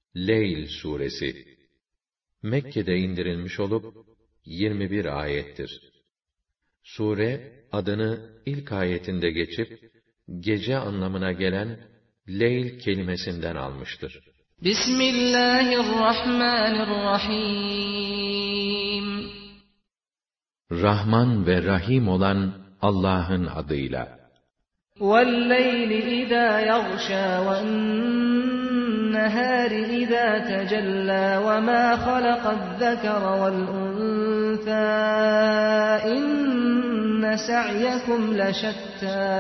Leyl suresi Mekke'de indirilmiş olup 21 ayettir. Sure adını ilk ayetinde geçip gece anlamına gelen Leyl kelimesinden almıştır. Bismillahirrahmanirrahim. Rahman ve Rahim olan Allah'ın adıyla. وَاللَّيْلِ إِذَا يَغْشَى وَالنَّهَارِ إِذَا تَجَلَّى وَمَا خَلَقَ الذَّكَرَ وَالْأُنثَى إِنَّ سَعْيَكُمْ لَشَتَّى.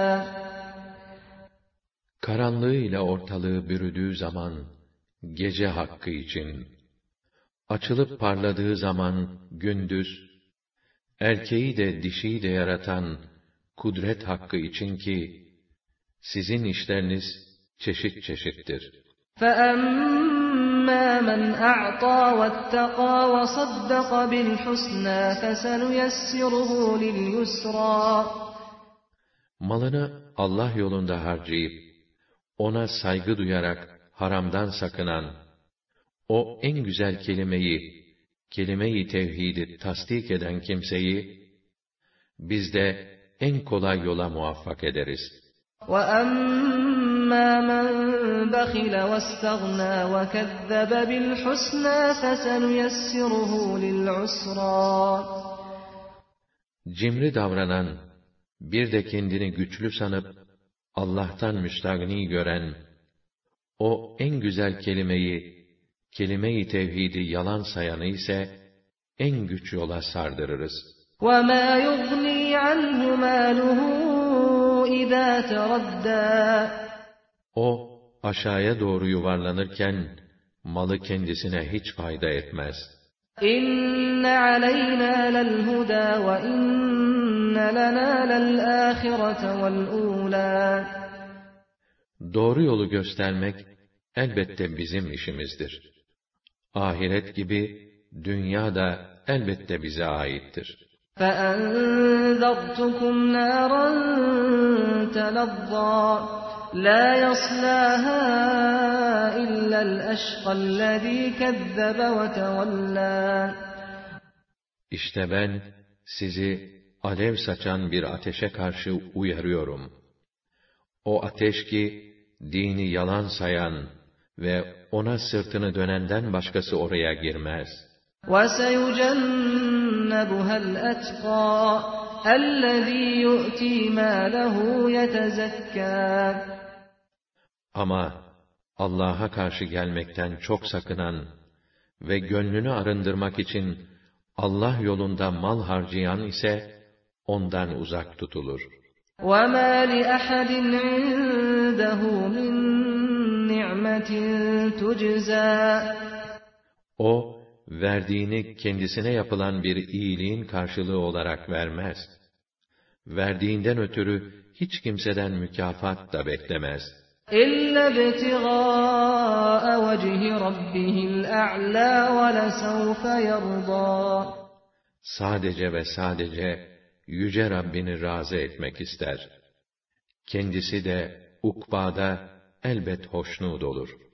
Karanlığıyla ortalığı bürüdüğü zaman gece hakkı için, açılıp parladığı zaman gündüz, erkeği de dişiyi de yaratan kudret hakkı için ki, sizin işleriniz çeşit çeşittir. فَأَمَّا مَنْ أَعْطَى وَاتَّقَى وَصَدَّقَ بِالْحُسْنَى فَسَنُيَسِّرُهُ لِلْيُسْرَى. Malını Allah yolunda harcayıp, ona saygı duyarak haramdan sakınan, o en güzel kelime-i tevhidi tasdik eden kimseyi, biz de en kolay yola muvaffak ederiz. وَأَمَّا مَنْ بَخِلَ وَاسْتَغْنَى وَكَذَّبَ بِالْحُسْنَى فَسَنُيَسِّرُهُ لِلْعُسْرَى. Cimri davranan, bir de kendini güçlü sanıp, Allah'tan müstagni gören, o en güzel kelime-i tevhidi yalan sayanı ise, en güç yola sardırırız. وَمَا يُغْنِي عَنْهُ مَالُهُ إِذَا تَرَدَّى. O, aşağıya doğru yuvarlanırken, malı kendisine hiç fayda etmez. إِنَّ عَلَيْنَا لَلْهُدَى وَإِنَّ لَنَا لَلْآخِرَةَ وَالْأُولَى. Doğru yolu göstermek, elbette bizim işimizdir. Ahiret gibi, dünya da elbette bize aittir. فَأَنذَرْتُكُمْ نَارًا تَلَظَّى لَا يَصْلَاهَا إِلَّا الْأَشْقَى الَّذ۪ي كَذَّبَ وَتَوَلَّى. İşte ben, sizi alev saçan bir ateşe karşı uyarıyorum. O ateş ki, dini yalan sayan ve ona sırtını dönenden başkası oraya girmez. وَسَيُجَنَّبُهَا الْأَتْقَى الَّذ۪ي يُؤْتِي مَالَهُ يَتَزَكَّى. Ama Allah'a karşı gelmekten çok sakınan ve gönlünü arındırmak için Allah yolunda mal harcayan ise ondan uzak tutulur. وَمَا لِأَحَدٍ عِندَهُ مِنْ نِعْمَةٍ تُجْزَى. O, verdiğini kendisine yapılan bir iyiliğin karşılığı olarak vermez. Verdiğinden ötürü hiç kimseden mükafat da beklemez. إِلَّا ابْتِغَاءَ وَجْهِ رَبِّهِ الْأَعْلَى وَلَسَوْفَ يَرْضَى. Sadece ve sadece Yüce Rabbini razı etmek ister. Kendisi de ukbada elbet hoşnut olur.